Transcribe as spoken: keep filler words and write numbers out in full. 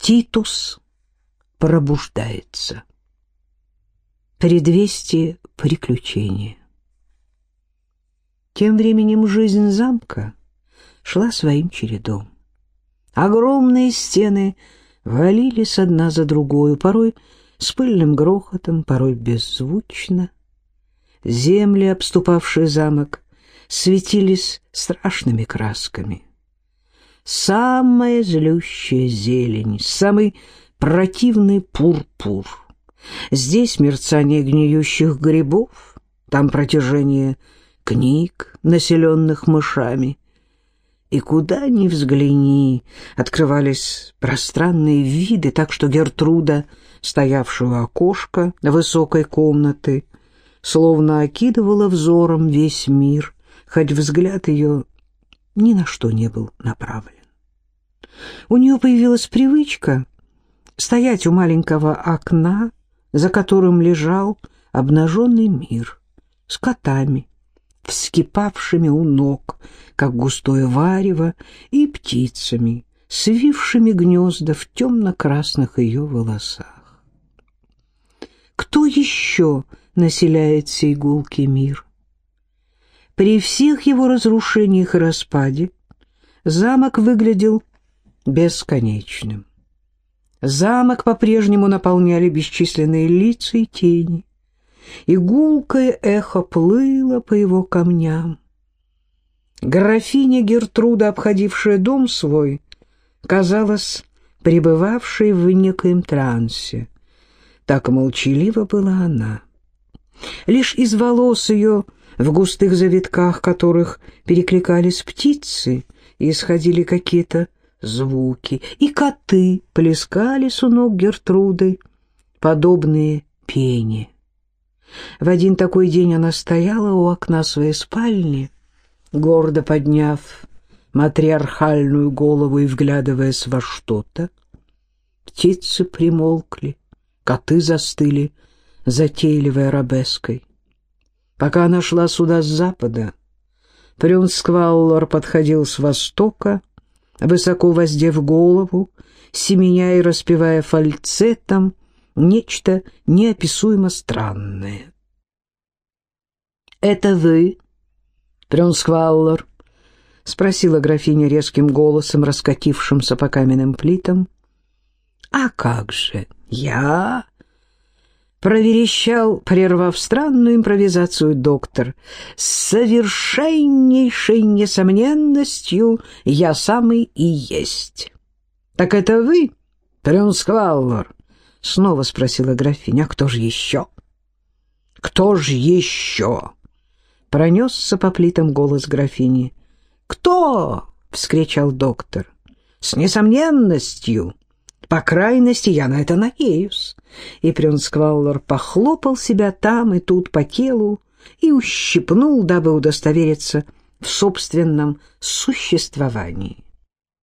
Титус пробуждается. Предвестие приключения. Тем временем жизнь замка шла своим чередом. Огромные стены валились одна за другою, порой с пыльным грохотом, порой беззвучно. Земли, обступавшие замок, светились страшными красками. Самая злющая зелень, самый противный пурпур. Здесь мерцание гниющих грибов, там протяжение книг, населенных мышами. И куда ни взгляни, открывались пространные виды, так что Гертруда, стоявшая у окошка высокой комнаты, словно окидывала взором весь мир, хоть взгляд ее ни на что не был направлен. У нее появилась привычка стоять у маленького окна, за которым лежал обнаженный мир, с котами, вскипавшими у ног, как густое варево, и птицами, свившими гнезда в темно-красных ее волосах. Кто еще населяет сей гулкий мир? При всех его разрушениях и распаде замок выглядел бесконечным. Замок по-прежнему наполняли бесчисленные лица и тени, и гулкое эхо плыло по его камням. Графиня Гертруда, обходившая дом свой, казалась пребывавшей в некоем трансе. Так молчалива была она. Лишь из волос ее, в густых завитках которых перекликались птицы, исходили какие-то звуки, и коты плескались у ног Гертруды, подобные пению. В один такой день она стояла у окна своей спальни, гордо подняв матриархальную голову и вглядываясь во что-то. Птицы примолкли, коты застыли затейливой арабеской. Пока она шла сюда с запада, Прюнскваллор подходил с востока, высоко воздев голову, семеня и распевая фальцетом нечто неописуемо странное. «Это вы, Прюнскваллор?» — спросила графиня резким голосом, раскатившимся по каменным плитам. «А как же, я?» — проверещал, прервав странную импровизацию доктор. «С совершеннейшей несомненностью я самый и есть». «Так это вы, Прюнскваллор?» — снова спросила графиня. «А кто же еще?» «Кто же еще?» — пронесся по плитам голос графини. «Кто?» — вскричал доктор. «С несомненностью. По крайности, я на это надеюсь». И Прюнскваллор похлопал себя там и тут по телу и ущипнул, дабы удостовериться в собственном существовании.